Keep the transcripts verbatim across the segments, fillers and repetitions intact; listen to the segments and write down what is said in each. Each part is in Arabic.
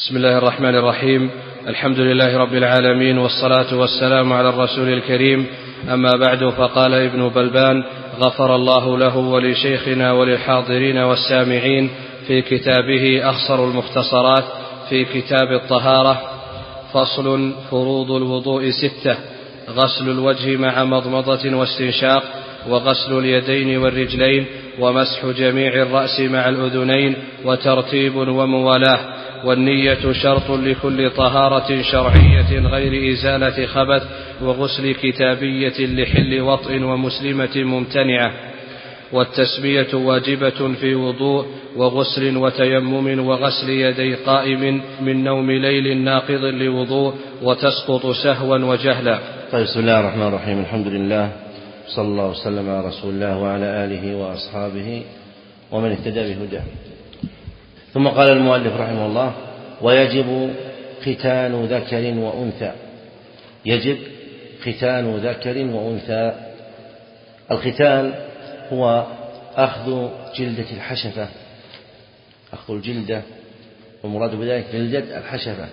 بسم الله الرحمن الرحيم. الحمد لله رب العالمين، والصلاة والسلام على الرسول الكريم. أما بعد، فقال ابن بلبان غفر الله له ولشيخنا وللحاضرين والسامعين في كتابه أخصر المختصرات في كتاب الطهارة: فصل: فروض الوضوء ستة: غسل الوجه مع مضمضة واستنشاق، وغسل اليدين والرجلين، ومسح جميع الرأس مع الأذنين، وترتيب وموالاة. والنية شرط لكل طهارة شرعية غير إزالة خبث، وغسل كتابية لحل وطء ومسلمة ممتنعة. والتسمية واجبة في وضوء وغسل وتيمم وغسل يدي قائم من نوم ليل ناقض لوضوء، وتسقط سهوا وجهلا. طيب، بسم الله الرحمن الرحيم. الحمد لله، صلى الله وسلم على رسول الله وعلى آله وأصحابه ومن اهتدى بهداه. ثم قال المؤلف رحمه الله: ويجب ختان ذكر وأنثى. يجب ختان ذكر وأنثى. الختان هو أخذ جلدة الحشفة، أخذ الجلدة، والمراد بذلك جلدة الحشفة.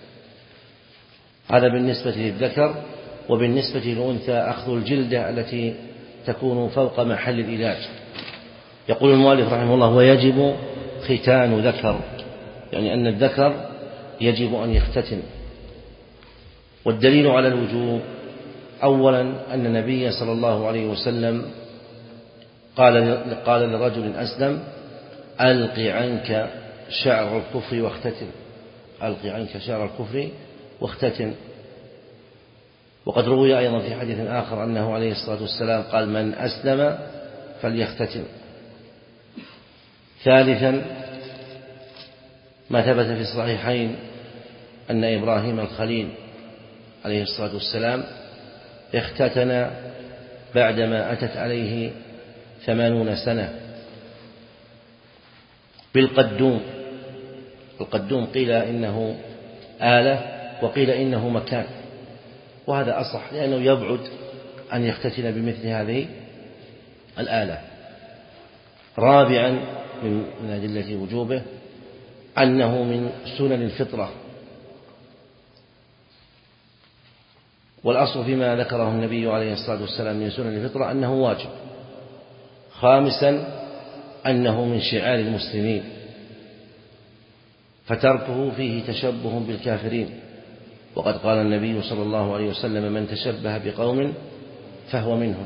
هذا بالنسبة للذكر. وبالنسبة للأنثى أخذ الجلدة التي تكون فوق محل العلاج. يقول المؤلف رحمه الله: ويجب ختان ذكر، يعني أن الذكر يجب أن يختتن. والدليل على الوجوب: أولا أن النبي صلى الله عليه وسلم قال قال لرجل أسلم: ألق عنك شعر الكفر واختتن. ألق عنك شعر الكفر واختتن. وقد روي أيضا في حديث آخر أنه عليه الصلاة والسلام قال: من أسلم فليختتن. ثالثا ما ثبت في الصحيحين أن إبراهيم الخليل عليه الصلاة والسلام اختتن بعدما أتت عليه ثمانون سنة بالقدوم. القدوم قيل إنه آلة وقيل إنه مكان، وهذا أصح لأنه يبعد أن يختتن بمثل هذه الآلة. رابعا من أدلة وجوبه أنه من سنن الفطرة، والأصل فيما ذكره النبي عليه الصلاة والسلام من سنن الفطرة أنه واجب. خامسا أنه من شعار المسلمين، فتركه فيه تشبه بالكافرين، وقد قال النبي صلى الله عليه وسلم: من تشبه بقوم فهو منهم.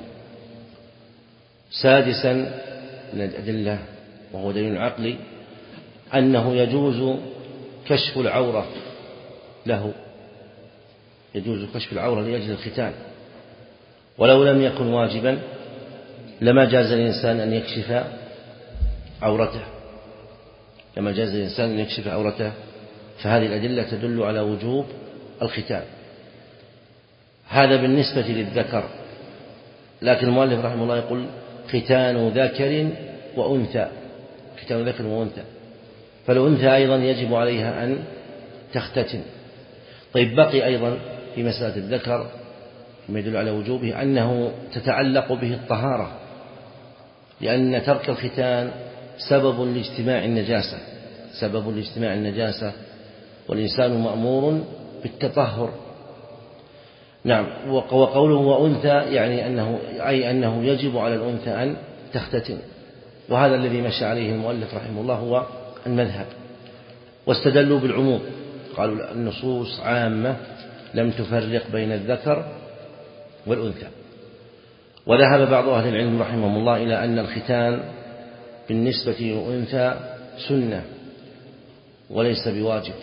سادسا من الأدلة، وهو دليل عقلي، أنه يجوز كشف العورة له، يجوز كشف العورة لأجل الختان. ولو لم يكن واجبا لما جاز الإنسان أن يكشف عورته، لما جاز الإنسان أن يكشف عورته. فهذه الأدلة تدل على وجوب الختان. هذا بالنسبة للذكر. لكن المؤلف رحمه الله يقول: ختان ذكر وأنثى. ختان ذكر وأنثى، فالأنثى أيضا يجب عليها أن تختتن. طيب، بقي أيضا في مسألة الذكر ما يدل على وجوبه أنه تتعلق به الطهارة، لأن ترك الختان سبب لاجتماع النجاسة، سبب لاجتماع النجاسة، والإنسان مأمور بالتطهر. نعم. وقوله وأنثى يعني أنه أي أنه يجب على الأنثى أن تختتن، وهذا الذي مشى عليه المؤلف رحمه الله هو المذهب. واستدلوا بالعموم، قالوا النصوص عامة لم تفرق بين الذكر والأنثى. وذهب بعض أهل العلم رحمهم الله إلى أن الختان بالنسبة للأنثى سنة وليس بواجب،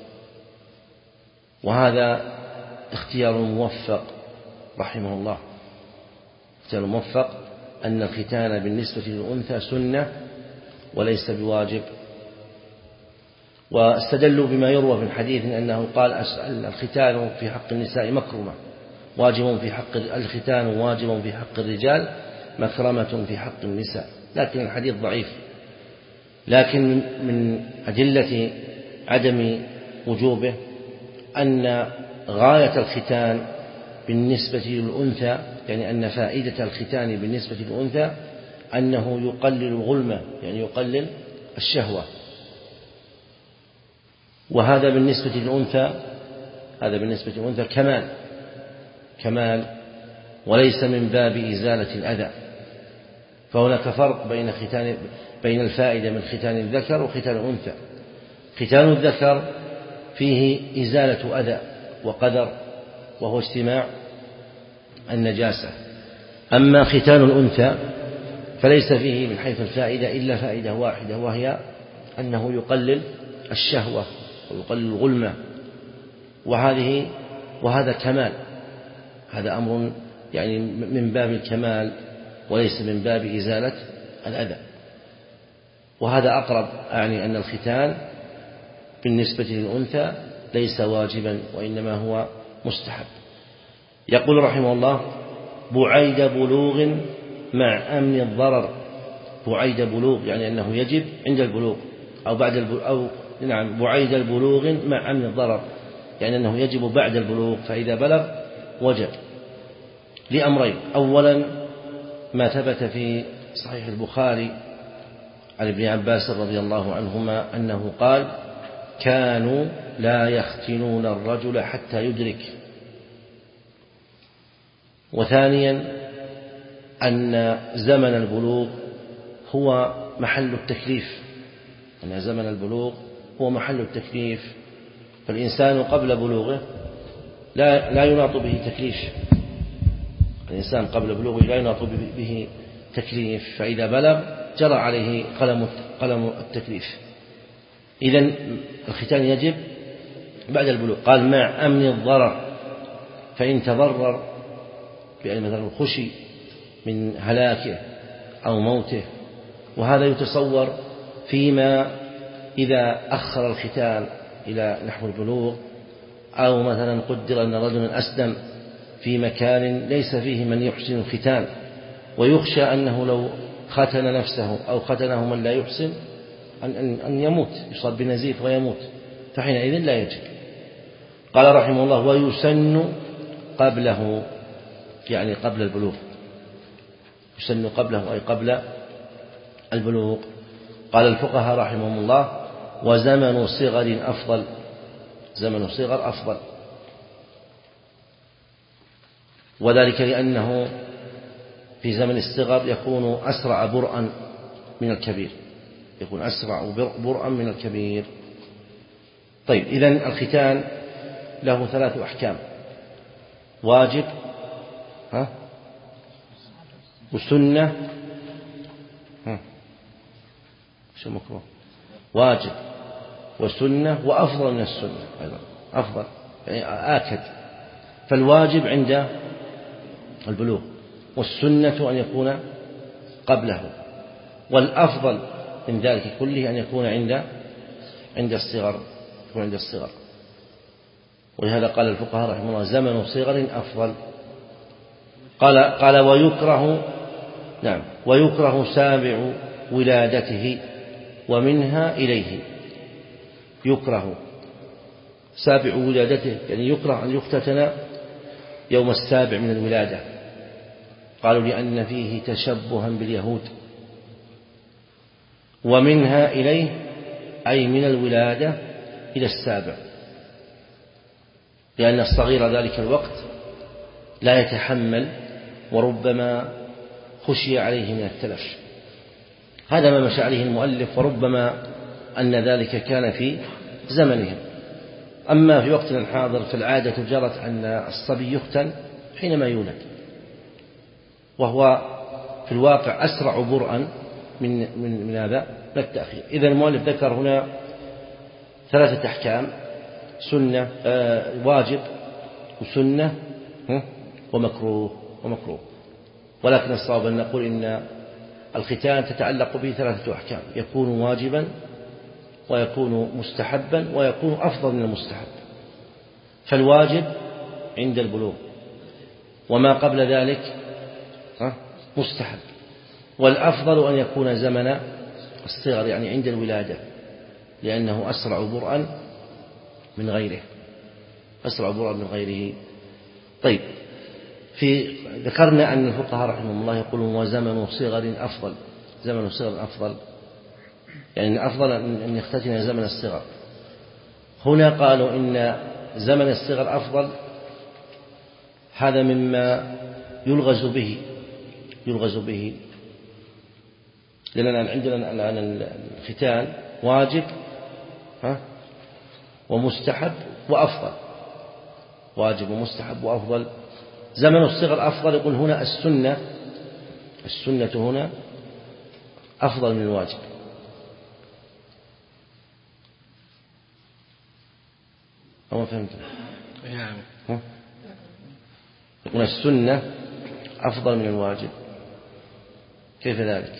وهذا اختيار موفق رحمه الله. اختيار موفق أن الختان بالنسبة للأنثى سنة وليس بواجب. واستدلوا بما يروى في الحديث أنه قال: الختان في حق النساء مكرمة، واجب في حق الختان واجب في حق الرجال، مكرمة في حق النساء. لكن الحديث ضعيف. لكن من أدلة عدم وجوبه أن غاية الختان بالنسبة للأنثى، يعني أن فائدة الختان بالنسبة للأنثى أنه يقلل الغلمة، يعني يقلل الشهوة. وهذا بالنسبة للأنثى هذا بالنسبة للأنثى كمال كمال وليس من باب إزالة الأذى. فهناك فرق بين ختان بين الفائدة من ختان الذكر وختان الأنثى. ختان الذكر فيه إزالة أذى وقدر وهو اجتماع النجاسة. أما ختان الأنثى فليس فيه من حيث الفائدة إلا فائدة واحدة، وهي أنه يقلل الشهوة ويقلل الغلمة، وهذه وهذا كمال، هذا أمر يعني من باب الكمال وليس من باب إزالة الأذى. وهذا أقرب، يعني أن الختان بالنسبة للأنثى ليس واجبا وإنما هو مستحب. يقول رحمه الله: بعيد بلوغ مع أمن الضرر. بعيد بلوغ يعني أنه يجب عند البلوغ أو بعد البلوغ، أو نعم بعيد البلوغ مع أمن الضرر، يعني أنه يجب بعد البلوغ، فإذا بلغ وجب لأمرين: أولا ما ثبت في صحيح البخاري عن ابن عباس رضي الله عنهما أنه قال: كانوا لا يختنون الرجل حتى يدرك. وثانيا أن زمن البلوغ هو محل التكليف، أن زمن البلوغ هو محل التكليف، فالإنسان قبل بلوغه لا لا يناط به تكليف، الإنسان قبل بلوغه لا يناط به تكليف، فإذا بلغ جرى عليه قلم قلم التكليف. إذن الختان يجب بعد البلوغ. قال: مع أمن الضرر، فإن تضرر بأن مثلا خشي من هلاكه أو موته، وهذا يتصور فيما إذا أخر الختان إلى نحو البلوغ، أو مثلا قدر أن رجلا أسلم في مكان ليس فيه من يحسن الختان، ويخشى أنه لو ختن نفسه أو ختنه من لا يحسن أن أن يموت، يصاب بنزيف ويموت، فحينئذ لا يجب. قال رحمه الله: ويسن قبله، يعني قبل البلوغ، يسن قبله أي قبل البلوغ. قال الفقهاء رحمهم الله: وزمن صغر أفضل، زمن صغر أفضل، وذلك لأنه في زمن الصغر يكون أسرع برءا من الكبير، يكون أسرع برءا من الكبير. طيب، إذن الختان له ثلاث أحكام: واجب ها وسنة ها شو مكروه، واجب وسنة وأفضل من السنة أيضا، أفضل يعني آكد. فالواجب عند البلوغ، والسنة أن يكون قبله، والأفضل من ذلك كله أن يكون عند عند الصغر، يكون عند الصغر. ولهذا قال الفقهاء رحمه الله: زمن صغر أفضل. قال قال ويكره نعم ويكره سابع ولادته ومنها إليه. يكره سابع ولادته، يعني يكره أن يختتن يوم السابع من الولادة. قالوا لأن فيه تشبها باليهود. ومنها إليه أي من الولادة إلى السابع، لأن الصغير ذلك الوقت لا يتحمل وربما خشي عليه من التلف. هذا ما مشى عليه المؤلف، وربما أن ذلك كان في زمنهم. أما في وقتنا الحاضر فالعادة جرت أن الصبي يختن حينما يولد، وهو في الواقع أسرع برءا من من من هذا التأخير. إذا المؤلف ذكر هنا ثلاثة أحكام: سنة آه واجب وسنة ومكروه ومكروه ولكن الصواب أن نقول إن الختان تتعلق به ثلاثة أحكام: يكون واجبا، ويكون مستحبا، ويكون أفضل من المستحب. فالواجب عند البلوغ، وما قبل ذلك مستحب، والأفضل أن يكون زمن الصغر، يعني عند الولادة، لأنه أسرع برءا من غيره، أسرع برءا من غيره. طيب، في ذكرنا أن الفقهاء رحمهم الله يقولون وزمن صغر أفضل، زمن صغر أفضل، يعني الأفضل أن يختتن زمن الصغر. هنا قالوا إن زمن الصغر أفضل، هذا مما يلغز به يلغز به لأننا عندنا الآن الختان واجب ها ومستحب وأفضل، واجب ومستحب وأفضل. زمن الصغر أفضل، يقول هنا السنة السنة هنا أفضل من الواجب. أو ما فهمت؟ يعني يقول السنة أفضل من الواجب، كيف ذلك؟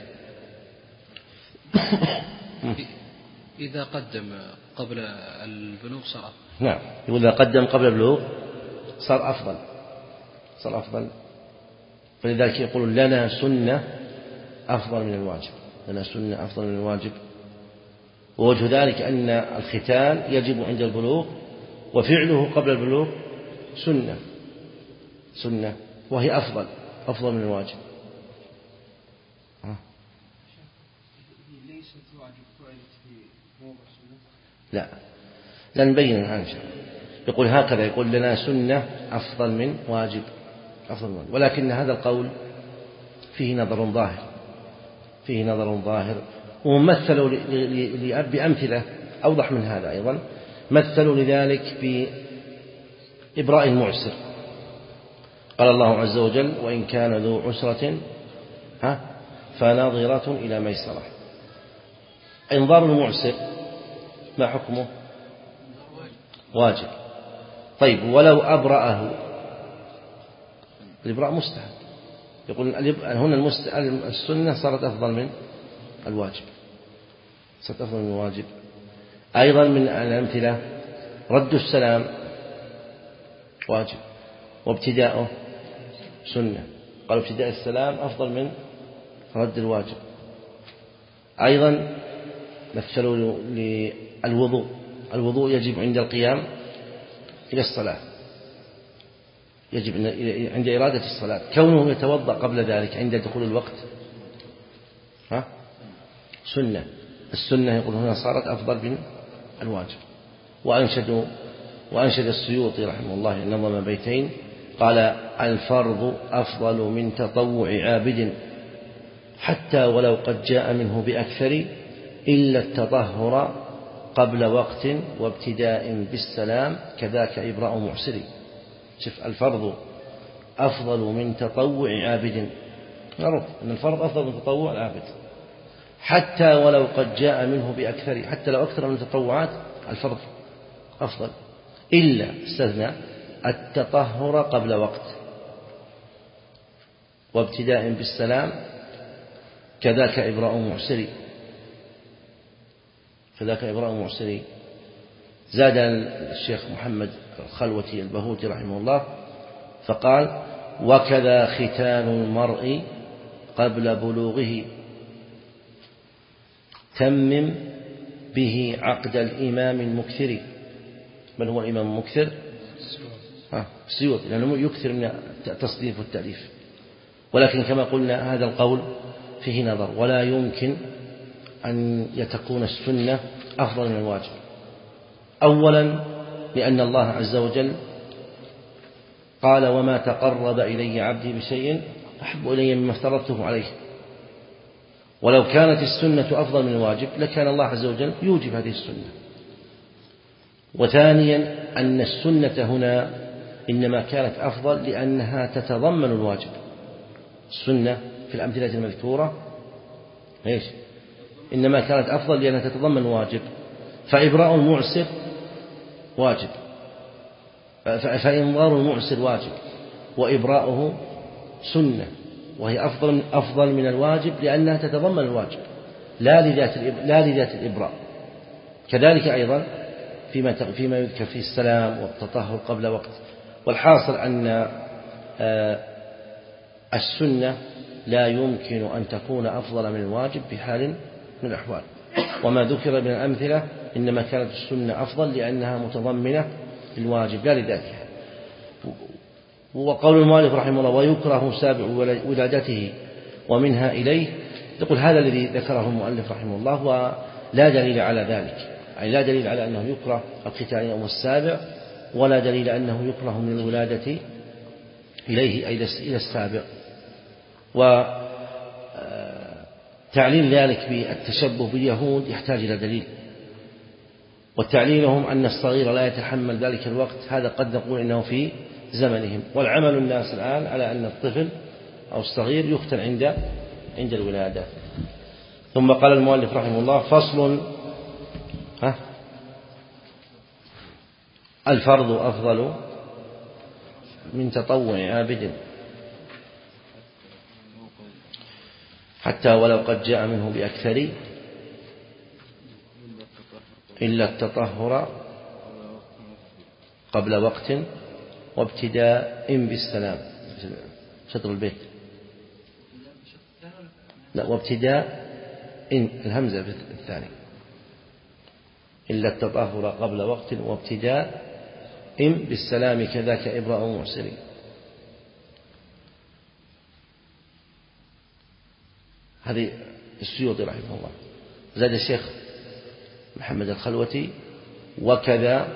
إذا قدم قبل البلوغ صار. نعم، يقول إذا قدم قبل البلوغ صار أفضل صار أفضل فلذلك يقول لنا سنة أفضل من الواجب، لنا سنة أفضل من الواجب. ووجه ذلك أن الختان يجب عند البلوغ، وفعله قبل البلوغ سنة سنة وهي أفضل أفضل من الواجب. لا لا نبين الآن شيء. يقول هكذا، يقول لنا سنة أفضل من واجب أفضل من واجب. ولكن هذا القول فيه نظر ظاهر فيه نظر ظاهر ومثلوا بأمثلة أوضح من هذا أيضا. مثلوا لذلك بإبراء المعسر. قال الله عز وجل وإن كان ذو عسرة ها فناظرة إلى ميسرة. إنظار المعسر ما حكمه؟ واجب. طيب ولو أبرأه؟ الإبراء مستحب. يقول هنا السنة صارت أفضل من الواجب صارت أفضل من الواجب. أيضا من الأمثلة رد السلام واجب وابتداؤه سنة، قالوا ابتداء السلام أفضل من رد الواجب. أيضا مثلوا للوضوء، الوضوء يجب عند القيام إلى الصلاة، يجب عند إرادة الصلاة. كونه يتوضأ قبل ذلك عند دخول الوقت ها سنة. السنة يقول هنا صارت أفضل من الواجب. وأنشدوا وأنشد السيوطي رحمه الله نظم بيتين قال الفرض أفضل من تطوع عابد حتى ولو قد جاء منه بأكثر إلا التطهر قبل وقت وابتداء بالسلام كذاك إبراء معسر. شوف الفرض أفضل من تطوع عابد، نعرف أن الفرض أفضل من تطوع العابد حتى ولو قد جاء منه بأكثر، حتى لو أكثر من التطوعات الفرض أفضل إلا استثنى التطهر قبل وقت وابتداء بالسلام كذاك إبراء معسر كذاك إبراء معسر. زاد الشيخ محمد الخلوتي البهوتي رحمه الله فقال وكذا ختان المرء قبل بلوغه تمم به عقد الإمام المكثر. من هو الإمام المكثر؟ السيوطي، لأنه يكثر من التصديف والتأليف. ولكن كما قلنا هذا القول فيه نظر، ولا يمكن أن يتكون السنة أفضل من الواجب. أولا لأن الله عز وجل قال وما تقرب إلي عبدي بشيء أحب إلي مما افترضته عليه. ولو كانت السنة أفضل من الواجب لكان الله عز وجل يوجب هذه السنة. وثانيا أن السنة هنا إنما كانت أفضل لأنها تتضمن الواجب. السنة في الأمثلة المذكورة إيش؟ إنما كانت أفضل لأنها تتضمن الواجب. فإبراء المعسر واجب، فإنظار المعسر واجب، وإبراؤه سنة، وهي أفضل أفضل من الواجب لأنها تتضمن الواجب لا لذات لا لذات الإبراء. كذلك أيضا فيما فيما يذكر في السلام والتطهر قبل وقت. والحاصل أن السنة لا يمكن أن تكون أفضل من الواجب بحال من الأحوال. وما ذكر من الأمثلة إنما كانت السنة أفضل لأنها متضمنة للواجب لا لذاتها. وقول المؤلف رحمه الله ويكره سابع ولادته ومنها إليه، يقول هذا الذي ذكره المؤلف رحمه الله ولا دليل على ذلك. أي لا دليل على أنه يكره الختان يوم السابع، ولا دليل أنه يكره من الولادة إليه أي إلى السابع. وتعليل ذلك بالتشبه باليهود يحتاج إلى دليل، وتعليلهم أن الصغير لا يتحمل ذلك الوقت، هذا قد نقول إنه في زمنهم، والعمل الناس الآن على أن الطفل أو الصغير يختن عند عند الولادة. ثم قال المؤلف رحمه الله: فصل. ها الفرض أفضل من تطوع عابد، حتى ولو قد جاء منه بأكثر، إلا التطهر قبل وقت وابتداء بالسلام. شطر البيت لا، وابتداء إن الهمزة في الثاني، إلا التطهر قبل وقت وابتداء إن بالسلام كذاك إبراء معسري. هذه السيوطي رحمه الله. زاد الشيخ محمد الخلوتي: وكذا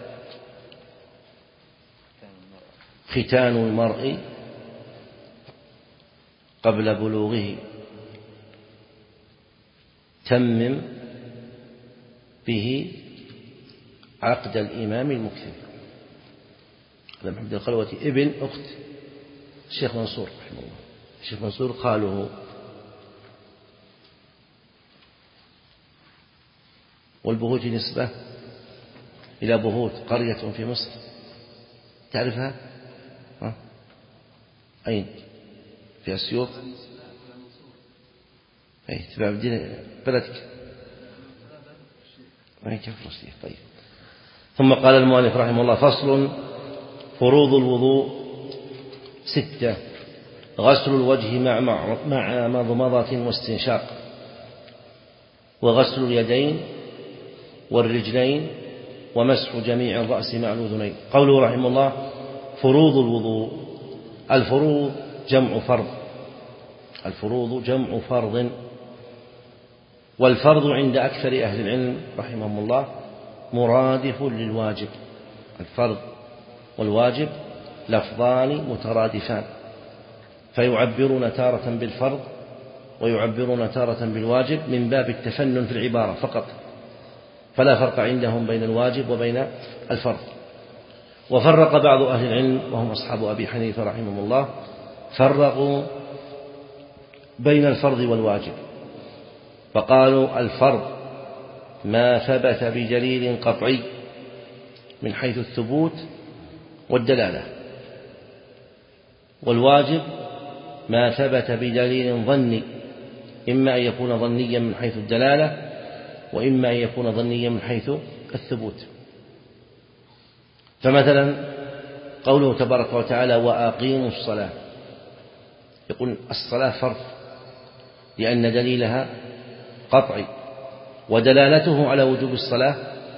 ختان المرء قبل بلوغه تمم به عقد الإمام المكثر. هذا محمد الخلوتي ابن أخت الشيخ منصور رحمه الله. الشيخ منصور قاله، والبهوت نسبة إلى بهوت قرية في مصر، تعرفها؟ ها؟ أين؟ في أسيوط؟ أي تبع بلدك؟ أي كيف رصيف. طيب. ثم قال المؤلف رحمه الله: فصل. فروض الوضوء ستة: غسل الوجه مع مع مضمضة واستنشاق، وغسل اليدين والرجلين، ومسح جميع الرأس مع الأذنين. قوله رحمه الله: فروض الوضوء. الفروض جمع فرض، الفروض جمع فرض، والفرض عند أكثر أهل العلم رحمهم الله مرادف للواجب. الفرض والواجب لفظان مترادفان، فيعبرون تارة بالفرض ويعبرون تارة بالواجب من باب التفنن في العبارة فقط، فلا فرق عندهم بين الواجب وبين الفرض. وفرق بعض أهل العلم وهم أصحاب أبي حنيفة رحمهم الله، فرقوا بين الفرض والواجب، فقالوا: الفرض ما ثبت بدليل قطعي من حيث الثبوت والدلالة، والواجب ما ثبت بدليل ظني، إما أن يكون ظنيا من حيث الدلالة، وإما أن يكون ظنيا من حيث الثبوت. فمثلا قوله تبارك وتعالى: وأقيموا الصلاة، يقول الصلاة فرض لأن دليلها قطعي، ودلالته على وجوب الصلاة،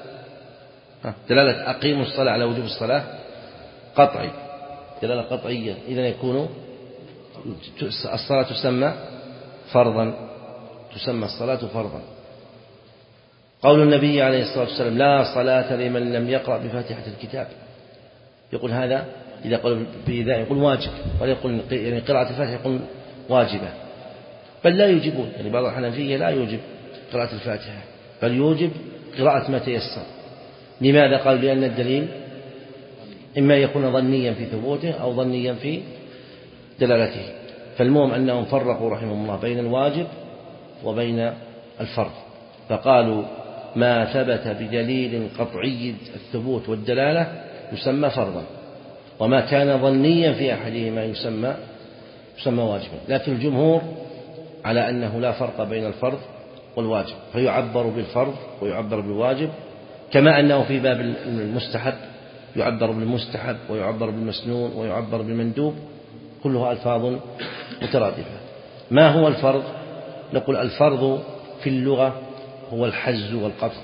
دلالة أقيموا الصلاة على وجوب الصلاة قطعي، دلالة قطعية، إذن يكون الصلاة تسمى فرضا، تسمى الصلاة فرضا. قول النبي عليه الصلاة والسلام: لا صلاة لمن لم يقرأ بفاتحة الكتاب، يقول هذا إذا قال بإذا يقول واجب، ولا يقول يعني قراءة الفاتحة يقول واجبة، بل لا يوجبون، يعني بعض الحنفية لا يوجب قراءة الفاتحة، بل يوجب قراءة ما تيسر. لماذا؟ قال: لأن الدليل إما يكون ظنيا في ثبوته أو ظنيا في دلالته. فالمهم أنهم فرقوا رحمهم الله بين الواجب وبين الفرض، فقالوا: ما ثبت بدليل قطعي الثبوت والدلالة يسمى فرضا، وما كان ظنيا في أحدهما يسمى يسمى واجبا. لكن الجمهور على أنه لا فرق بين الفرض والواجب، فيعبر بالفرض ويعبر بالواجب، كما أنه في باب المستحب يعبر بالمستحب ويعبر بالمسنون ويعبر بالمندوب، كلها ألفاظ مترادفة. ما هو الفرض؟ نقول الفرض في اللغة هو الحز والقطع.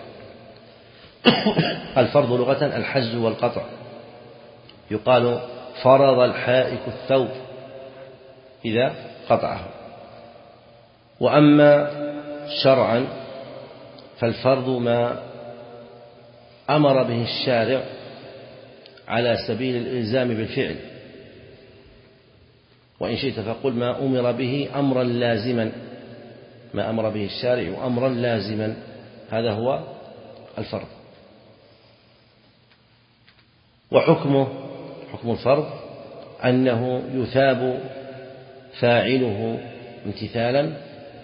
الفرض لغة الحز والقطع، يقال: فرض الحائك الثوب إذا قطعه. وأما شرعا فالفرض ما أمر به الشارع على سبيل الإلزام بالفعل، وإن شئت فقل ما أمر به أمرا لازما، ما أمر به الشارع أمرا لازما، هذا هو الفرض. وحكمه حكم الفرض أنه يثاب فاعله امتثالا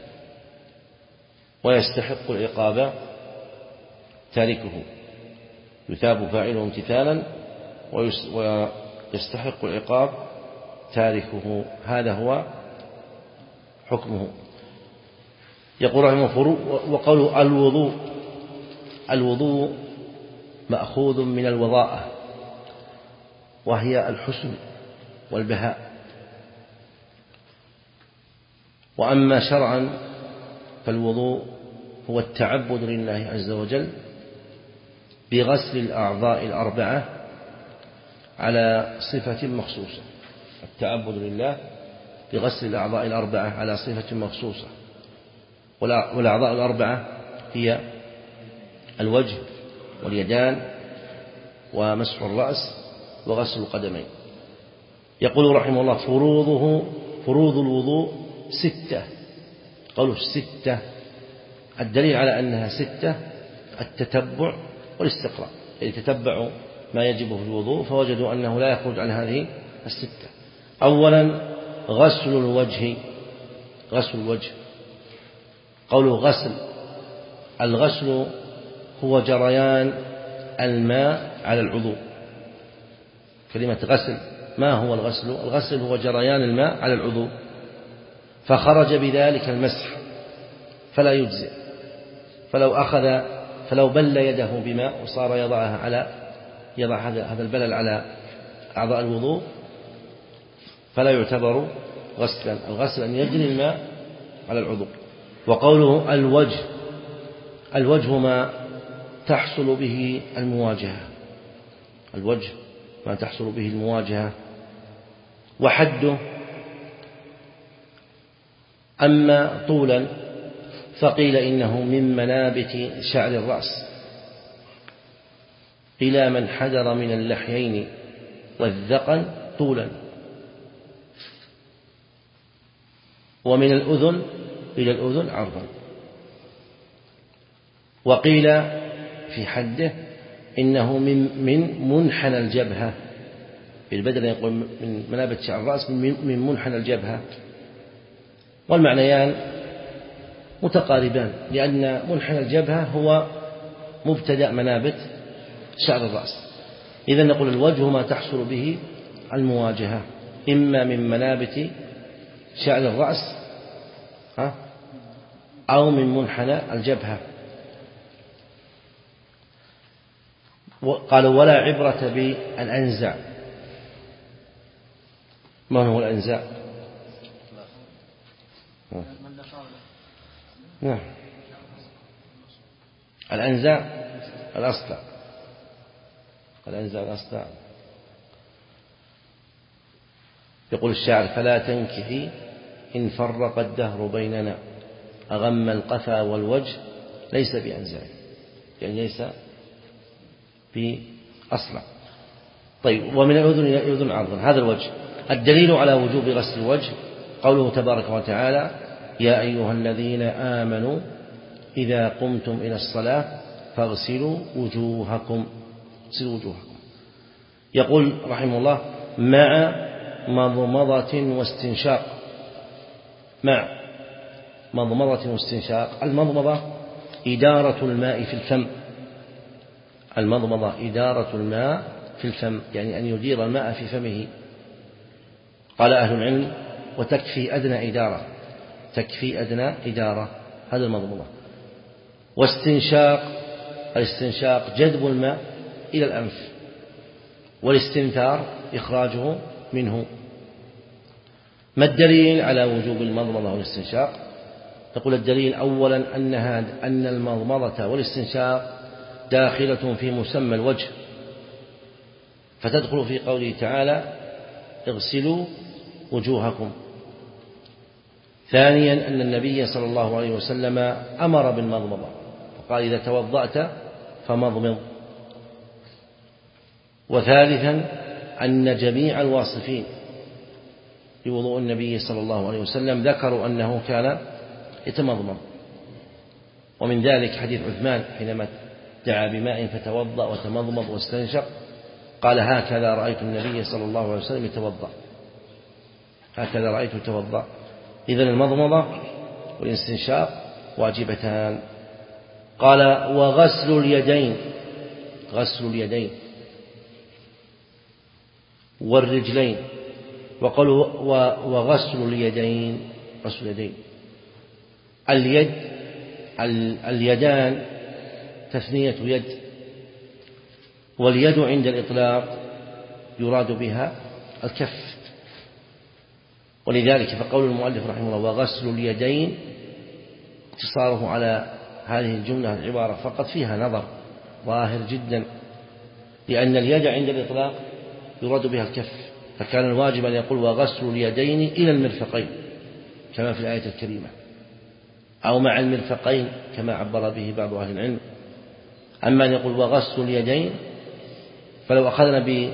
ويستحق العقاب تاركه، يثاب فاعله امتثالا ويستحق العقاب تاركه، هذا هو حكمه. يقول رحمه الله: وقوله الوضوء، الوضوء مأخوذ من الوضاءة، وهي الحسن والبهاء. وأما شرعا فالوضوء هو التعبد لله عز وجل بغسل الأعضاء الأربعة على صفة مخصوصة، التعبد لله بغسل الأعضاء الأربعة على صفة مخصوصة. والأعضاء الأربعة هي الوجه واليدان ومسح الرأس وغسل القدمين. يقول رحمه الله: فروضه فروض الوضوء ستة. قوله ستة، الدليل على أنها ستة التتبع والاستقراء، يعني تتبعوا ما يجب في الوضوء فوجدوا أنه لا يخرج عن هذه الستة. أولا غسل الوجه، غسل الوجه. قوله غسل، الغسل هو جريان الماء على العضو. كلمة غسل، ما هو الغسل؟ الغسل هو جريان الماء على العضو، فخرج بذلك المسح فلا يجزئ. فلو أخذ فلو بل يده بماء وصار يضعها على يضع هذا البلل على أعضاء الوضوء فلا يعتبر غسلا. الغسل أن يجري الماء على العضو. وقوله الوجه، الوجه ما تحصل به المواجهة، الوجه ما تحصل به المواجهة. وحده أما طولا فقيل إنه من منابت شعر الرأس إلى من حدر من اللحيين والذقن طولا، ومن الأذن إلى الأذن عرضا. وقيل في حده إنه من من منحنى الجبهة، بالبدل يقول من منابت شعر الرأس من منحنى الجبهة. والمعنيان متقاربان، لأن منحنى الجبهة هو مبتدأ منابت شعر الرأس. إذا نقول الوجه ما تحصل به المواجهة، إما من منابت شعر الرأس أو من منحنى الجبهة. قالوا ولا عبرة بالأنزع. ما هو الأنزع؟ نعم، الأنزع الأصلع، الأنزع الأصلع. يقول الشاعر: فلا تنكحي إن فرق الدهر بيننا، أغم القفا والوجه ليس بأنزع، يعني ليس بأصلع. طيب، ومن الأذن إلى الأذن عرضا، هذا الوجه. الدليل على وجوب غسل الوجه قوله تبارك وتعالى: يا أيها الذين آمنوا إذا قمتم إلى الصلاة فاغسلوا وجوهكم، اغسلوا وجوهكم. يقول رحمه الله: مع مضمضة واستنشاق، مع مضمضة واستنشاق. المضمضة إدارة الماء في الفم، المضمضة إدارة الماء في الفم، يعني أن يدير الماء في فمه. قال أهل العلم: وتكفي أدنى إدارة، تكفي أدنى إدارة، هذا المضمضة. واستنشاق، الاستنشاق جذب الماء إلى الأنف، والاستنثار إخراجه منه. ما الدليل على وجوب المضمضة والاستنشاق؟ نقول الدليل أولا أنها أن المضمضة والاستنشاق داخلة في مسمى الوجه، فتدخل في قوله تعالى: اغسلوا وجوهكم. ثانيا أن النبي صلى الله عليه وسلم أمر بالمضمضة، فقال: إذا توضأت فمضمض. وثالثا أن جميع الواصفين بوضوء النبي صلى الله عليه وسلم ذكروا أنه كان يتمضمض، ومن ذلك حديث عثمان حينما دعا بماء فتوضأ وتمضمض واستنشق قال هكذا رأيت النبي صلى الله عليه وسلم يتوضأ، هكذا رأيت يتوضأ. إذن المضمضة والاستنشاق واجبتان. قال وغسل اليدين، غسل اليدين والرجلين، وقالوا وغسل اليدين، غسل اليدين اليد اليدان تثنية يد، واليد عند الإطلاق يراد بها الكف، ولذلك فقول المؤلف رحمه الله وغسل اليدين اقتصاره على هذه الجملة العبارة فقط فيها نظر ظاهر جدا، لأن اليد عند الإطلاق يراد بها الكف، فكان الواجب أن يقول وغسل اليدين إلى المرفقين كما في الآية الكريمة، أو مع المرفقين كما عبر به بعض أهل العلم. أما أن يقول وغسل اليدين فلو أخذنا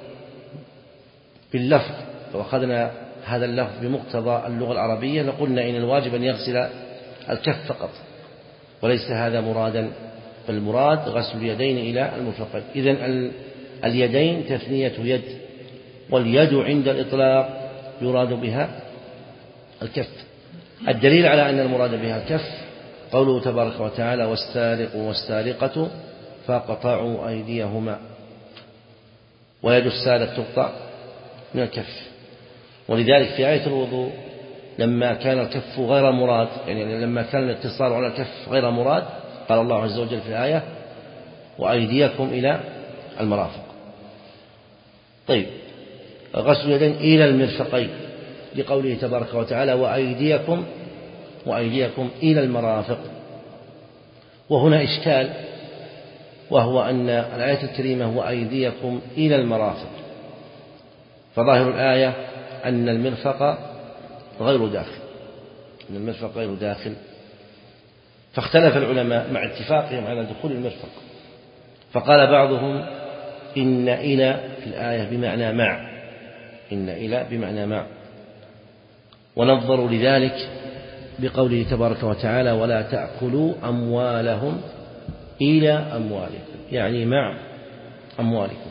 باللفظ، لو أخذنا هذا اللفظ بمقتضى اللغة العربية لقلنا إن الواجب أن يغسل الكف فقط، وليس هذا مرادا، فالمراد غسل اليدين إلى المرفقين. إذن اليدين تثنية يد، واليد عند الإطلاق يراد بها الكف. الدليل على أن المراد بها الكف قوله تبارك وتعالى والسارق والسارقة فاقطعوا أيديهما، ويد السارق تقطع من الكف. ولذلك في آية الوضوء لما كان الكف غير مراد، يعني لما كان الاقتصار على الكف غير مراد، قال الله عز وجل في الآية وأيديكم إلى المرافق. طيب غسل اليدين إلى المرفقين لقوله تبارك وتعالى وأيديكم وأيديكم إلى المرافق. وهنا إشكال، وهو أن الآية الكريمة وأيديكم إلى المرافق، فظاهر الآية أن المرفق غير داخل، أن المرفق غير داخل، فاختلف العلماء مع اتفاقهم على دخول المرفق، فقال بعضهم إن إلى في الآية بمعنى مع، إن إلى بمعنى مع، ونظروا لذلك بقوله تبارك وتعالى ولا تأكلوا أموالهم إلى أموالكم، يعني مع أموالكم.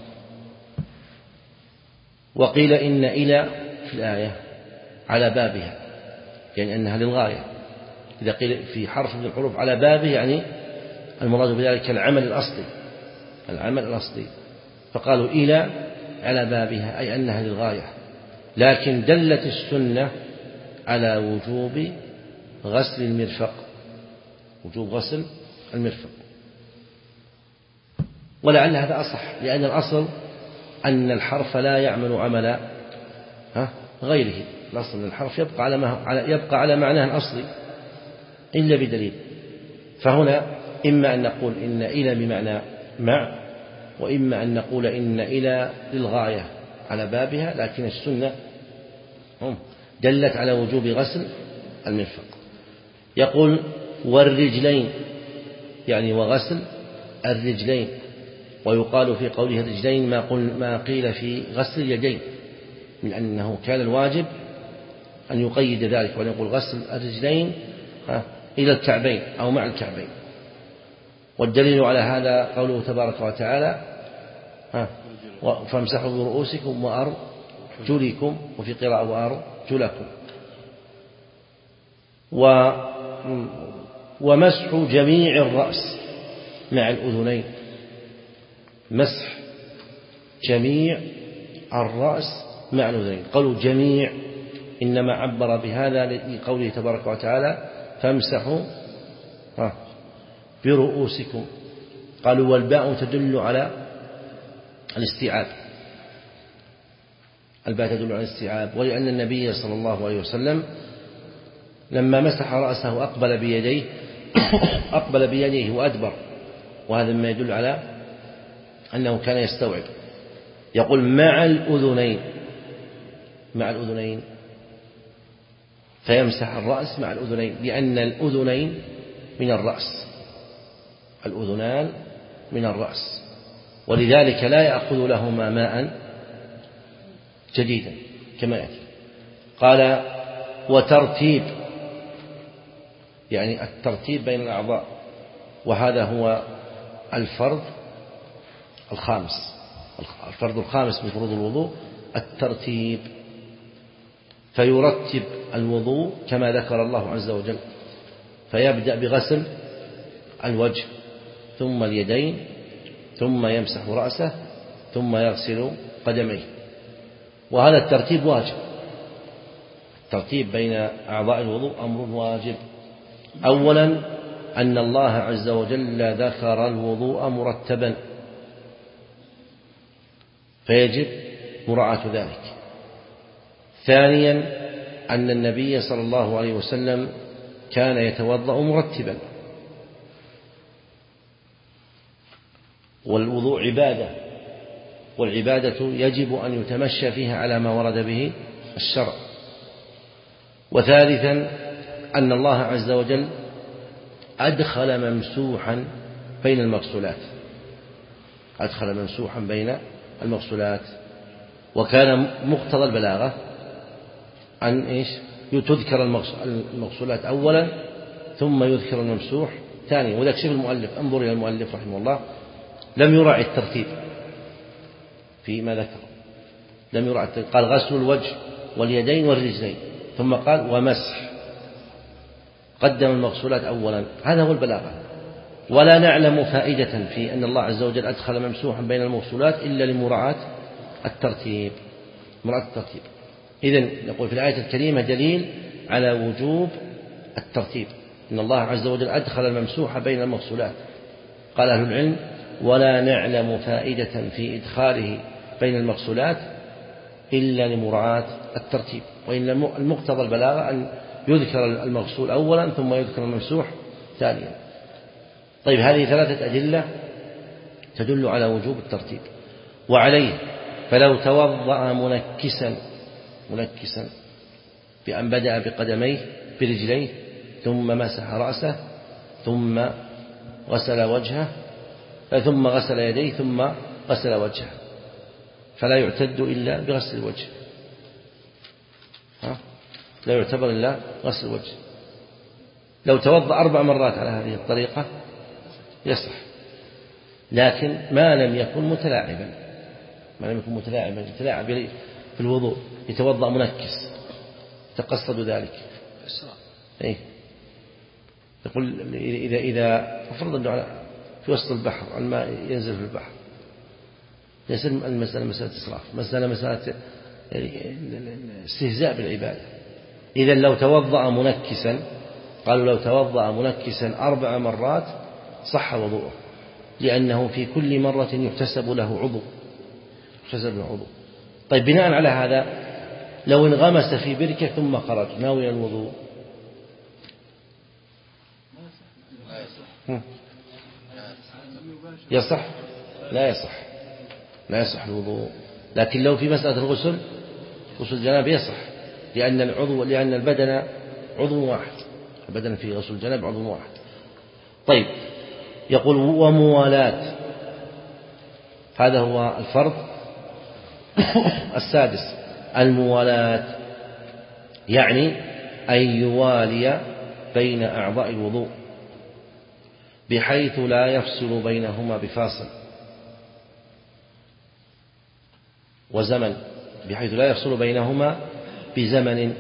وقيل إن إلى في الآية على بابها، يعني أنها للغاية. إذا قيل في حرف من الحروف على بابه يعني المراد بذلك العمل الأصلي، العمل الأصلي، فقالوا إلى على بابها أي أنها للغاية. لكن دلت السنة على وجوب غسل المرفق، وجوب غسل المرفق، ولعل هذا أصح، لأن الأصل أن الحرف لا يعمل عمل غيره، الأصل أن الحرف يبقى على ما يبقى على معناه الأصلي إلا بدليل. فهنا إما أن نقول إن إلى بمعنى مع، وإما أن نقول إن إلى للغاية على بابها، لكن السنة دلت على وجوب غسل المرفق. يقول والرجلين، يعني وغسل الرجلين، ويقال في قوله الرجلين ما, قل ما قيل في غسل اليدين، من أنه كان الواجب أن يقيد ذلك وأن يقول غسل الرجلين إلى الكعبين أو مع الكعبين. والدليل على هذا قوله تبارك وتعالى فامسحوا برؤوسكم وأرجلكم، وفي قراءة وأرجلكم. ومسح جميع الرأس مع الأذنين، مسح جميع الرأس مع الأذنين. قالوا جميع إنما عبر بهذا لقوله تبارك وتعالى فامسحوا برؤوسكم. قالوا والباء تدل على الاستيعاب، الباء تدل على الاستيعاب، ولأن النبي صلى الله عليه وسلم لما مسح رأسه أقبل بيديه أقبل بيديه وأدبر، وهذا ما يدل على أنه كان يستوعب. يقول مع الأذنين، مع الأذنين، فيمسح الرأس مع الأذنين، لأن الأذنين من الرأس، الأذنان من الرأس، ولذلك لا يأخذ لهما ماء جديدا كما يأتي. قال وترتيب، يعني الترتيب بين الأعضاء، وهذا هو الفرض الخامس. الفرض الخامس من فروض الوضوء الترتيب، فيرتب الوضوء كما ذكر الله عز وجل، فيبدأ بغسل الوجه ثم اليدين ثم يمسح رأسه ثم يغسل قدميه، وهذا الترتيب واجب. الترتيب بين أعضاء الوضوء أمر واجب. أولا أن الله عز وجل ذكر الوضوء مرتبا، فيجب مراعاة ذلك. ثانيا أن النبي صلى الله عليه وسلم كان يتوضأ مرتبا، والوضوء عبادة، والعبادة يجب أن يتمشى فيها على ما ورد به الشرع. وثالثا أن الله عز وجل أدخل ممسوحا بين المغسولات، أدخل ممسوحا بين المغسولات، وكان مقتضى البلاغة أن إيش تذكر المغسولات أولا ثم يذكر الممسوح ثانيا. وذلك شوف المؤلف، انظر إلى المؤلف رحمه الله، لم يراعي الترتيب فيما ذكر، لم يراعي الترتيب. قال غسل الوجه واليدين والرجلين ثم قال ومسح، قدم المغسولات أولا. هذا هو البلاغة. ولا نعلم فائدة في أن الله عز وجل أدخل ممسوحا بين المغسولات إلا لمراعاة الترتيب، مراعاة الترتيب. إذن نقول في الآية الكريمة دليل على وجوب الترتيب، إن الله عز وجل أدخل الممسوح بين المغسولات. قال أهل العلم ولا نعلم فائدة في إدخاله بين المغسولات إلا لمراعاة الترتيب، وإن المقتضى البلاغة أن يذكر المغسول أولا ثم يذكر الممسوح ثانيا. طيب، هذه ثلاثة أدلة تدل على وجوب الترتيب. وعليه فلو توضأ منكسا منكسا بأن بدأ بقدميه برجليه ثم مسح رأسه ثم غسل وجهه ثم غسل يديه ثم غسل وجهه، فلا يعتد إلا بغسل الوجه، ها؟ لا يعتبر إلا غسل الوجه. لو توضأ أربع مرات على هذه الطريقة يصح، لكن ما لم يكن متلاعبا، ما لم يكن متلاعبا يتلاعب في الوضوء، يتوضأ منكس تقصد ذلك. إيه؟ يقول إذا إذا أفرض أنه في وسط البحر الماء ينزل في البحر، يصير المسألة مسألة إسراف، مسألة مسألة استهزاء بالعبادة. إذا لو توضأ منكسا، قالوا لو توضأ منكسا أربع مرات صح وضوءه، لأنه في كل مرة يحتسب له عضو، يحتسب له عضو. طيب، بناء على هذا لو انغمس في بركة ثم خرج ناوي الوضوء يصح؟ لا يصح، لا يصح الوضوء. لكن لو في مسألة الغسل، غسل الجنابة يصح، لأن العضو لأن البدن عضو واحد، البدن في غسل الجنابة عضو واحد. طيب، يقول وموالاة، هذا هو الفرض السادس، الموالاة، يعني أن يوالي بين أعضاء الوضوء بحيث لا يفصل بينهما بفاصل وزمن، بحيث لا يفصل بينهما بزمن.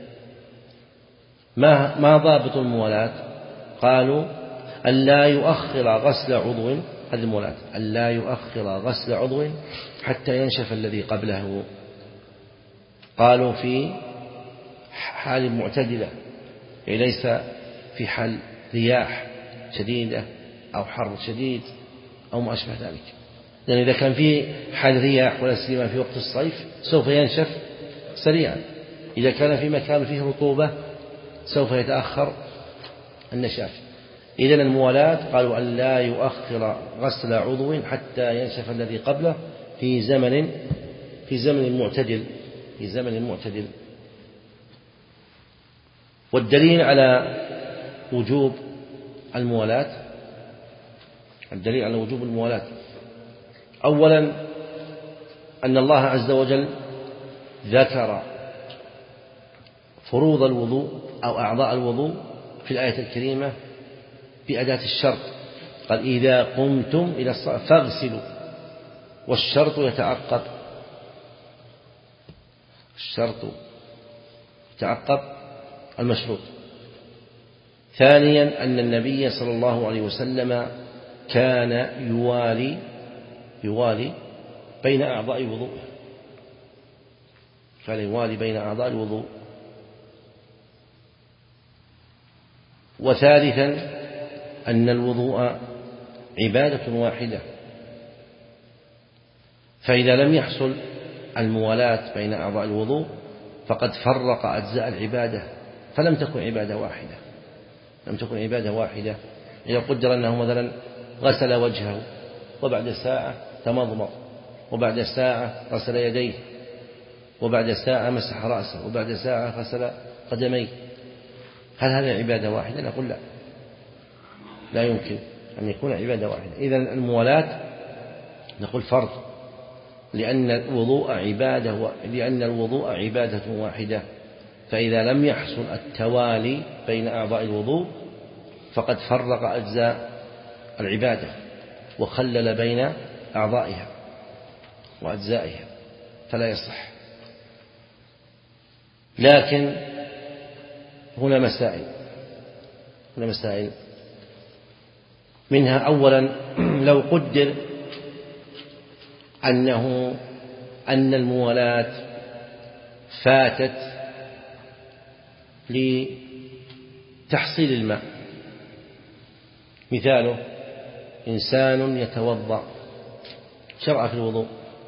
ما ما ضابط الموالاة؟ قالوا ألا يؤخر غسل عضو، هذه الموالاة، ألا يؤخر غسل عضو حتى ينشف الذي قبله. قالوا في حال معتدلة، يعني ليس في حال رياح شديدة أو حر شديد أو ما أشبه ذلك، لأن إذا كان في حال رياح ولا سيما في وقت الصيف سوف ينشف سريعا، إذا كان في مكان فيه رطوبة سوف يتأخر النشاف. إذن الموالاة قالوا أن لا يؤخر غسل عضو حتى ينشف الذي قبله في زمن في زمن معتدل في زمن معتدل. والدليل على وجوب الموالاة الدليل على وجوب الموالاة أولا أن الله عز وجل ذكر فروض الوضوء أو أعضاء الوضوء في الآية الكريمة بأداة الشرط، قال إذا قمتم إلى الصلاة فاغسلوا، والشرط يتعقب الشرط يتعقب المشروط. ثانيا أن النبي صلى الله عليه وسلم كان يوالي يوالي بين أعضاء وضوءه، كان يوالي بين أعضاء الوضوء. وثالثا أن الوضوء عبادة واحدة، فإذا لم يحصل الموالاة بين أعضاء الوضوء فقد فرق أجزاء العبادة، فلم تكن عبادة واحدة لم تكن عبادة واحدة. إذا قدر أنه مثلا غسل وجهه وبعد ساعة تمضمض، وبعد ساعة غسل يديه، وبعد ساعة مسح رأسه، وبعد ساعة غسل قدميه، هل هذا عبادة واحدة؟ نقول لا، لا يمكن أن يكون عبادة واحدة. إذن الموالاة نقول فرض، لأن الوضوء عبادة لأن الوضوء عبادة واحدة، فإذا لم يحصل التوالي بين أعضاء الوضوء فقد فرق أجزاء العبادة وخلل بين أعضائها وأجزائها، فلا يصح. لكن هنا مسائل هنا مسائل منها أولا لو قدر أنه أن الموالاة فاتت لتحصيل الماء، مثاله إنسان يتوضأ شرع في الوضوء،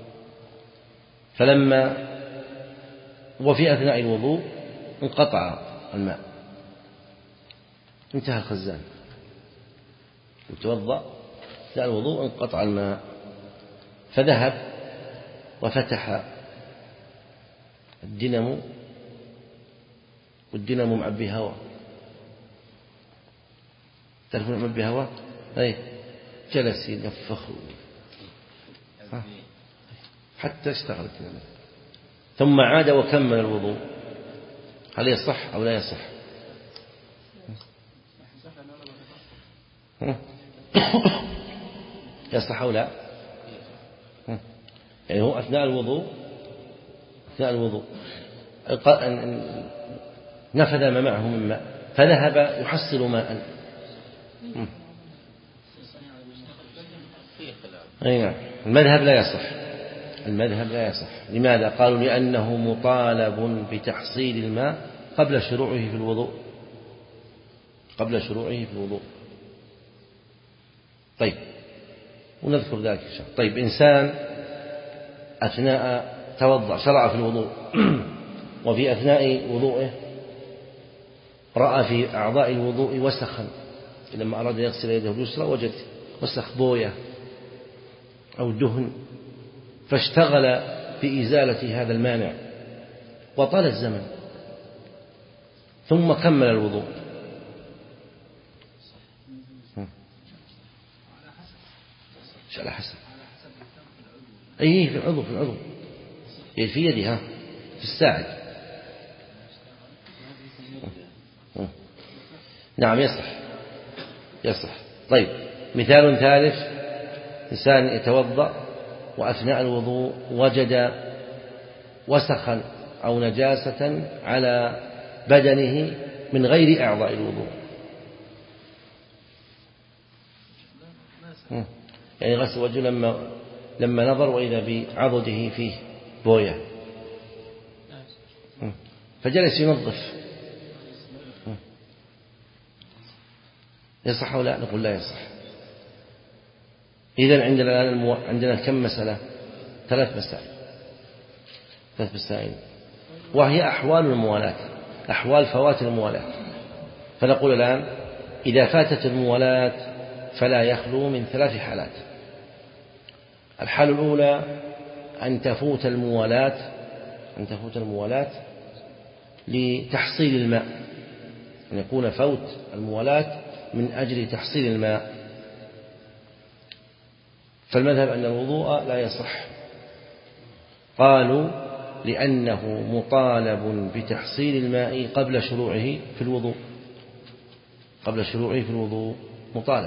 فلما وفي أثناء الوضوء انقطع الماء، انتهى الخزان، يتوضأ لا الوضوء انقطع الماء، فذهب وفتح الدينامو، والدينامو معبي هواء، تعرفون معبي هواء؟ أي جلس ينفخ حتى اشتغل الدينامو، ثم عاد وكمل الوضوء، هل يصح أو لا يصح؟ يصح أو لا؟ يعني هو أثناء الوضوء أثناء الوضوء نفذ ما معه من ماء فذهب يحصل ماء. أي نعم، المذهب لا يصح المذهب لا يصح لماذا؟ قالوا لأنه مطالب بتحصيل الماء قبل شروعه في الوضوء قبل شروعه في الوضوء. طيب، ونذكر ذلك إن شاء الله. طيب، إنسان أثناء توضأ شرع في الوضوء وفي أثناء وضوءه رأى في أعضاء الوضوء وسخا، لما أراد يغسل يده اليسرى وجد وسخ بوية أو دهن، فاشتغل بإزالة هذا المانع وطال الزمن ثم كمل الوضوء. مش على حسب أي في العضو في العضو في يدها في الساعد. نعم يصح يصح. طيب، مثال ثالث، إنسان يتوضأ وأثناء الوضوء وجد وسخا أو نجاسة على بدنه من غير أعضاء الوضوء، يعني غسل وجهه لما لما نظر وإذا بعضده فيه بوية فجلس ينظف، يصح أو لا؟ نقول لا يصح. إذن عندنا الآن المو... عندنا كم مسألة؟ ثلاث مسائل ثلاث مسائل وهي أحوال الموالاة، أحوال فوات الموالاة. فنقول الآن إذا فاتت الموالاة فلا يخلو من ثلاث حالات. الحالة الأولى أن تفوت الموالاة أن تفوت الموالاة لتحصيل الماء، أن يكون فوت الموالاة من أجل تحصيل الماء، فالمذهب أن الوضوء لا يصح. قالوا لأنه مطالب بتحصيل الماء قبل شروعه في الوضوء، قبل شروعه في الوضوء مطالب.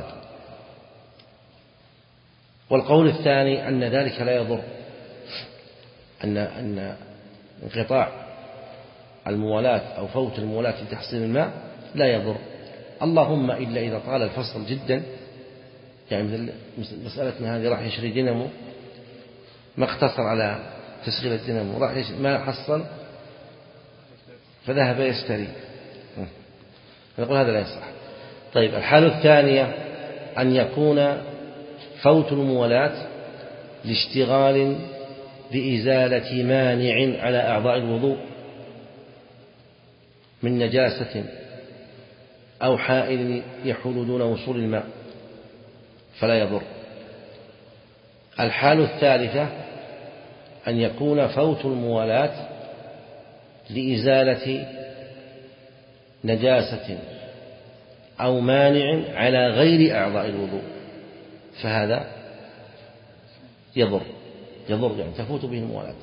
والقول الثاني أن ذلك لا يضر، أن أن انقطاع الموالاة أو فوت الموالاة لتحصيل الماء لا يضر، اللهم إلا إذا طال الفصل جدا، يعني مثل مسألتنا هذه راح يشري دينامو ما اقتصر على تشغيل الدينامو، راح ما حصل فذهب يشتري، نقول هذا لا يصح. طيب الحالة الثانية أن يكون فوت الموالاة لاشتغال بإزالة مانع على أعضاء الوضوء من نجاسة أو حائل يحول دون وصول الماء فلا يضر. الحالة الثالثة أن يكون فوت الموالاة لإزالة نجاسة أو مانع على غير أعضاء الوضوء فهذا يضر، يضر يعني تفوت به الموالاة،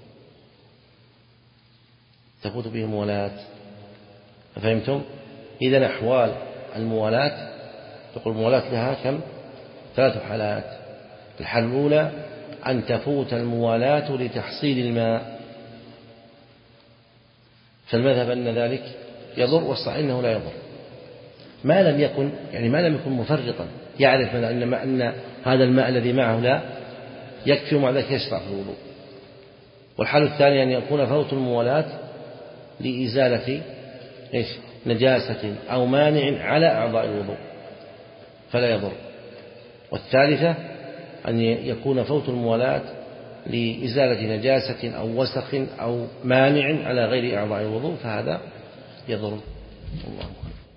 تفوت به الموالاة. فهمتم؟ إذن أحوال الموالاة تقول الموالاة لها كم؟ ثلاث حالات. الحالة الأولى أن تفوت الموالاة لتحصيل الماء، فالمذهب أن ذلك يضر، والصحيح أنه لا يضر ما لم يكن يعني ما لم يكن مفرطا، يعرف أن, أن هذا الماء الذي معه لا يكفي ومع ذلك يشرع في الوضوء. والحالة الثانية أن يكون فوت الموالاة لإزالة إيش؟ نجاسة أو مانع على أعضاء الوضوء فلا يضر. والثالثة أن يكون فوت الموالاة لإزالة نجاسة أو وسخ أو مانع على غير أعضاء الوضوء فهذا يضر. الله أكبر.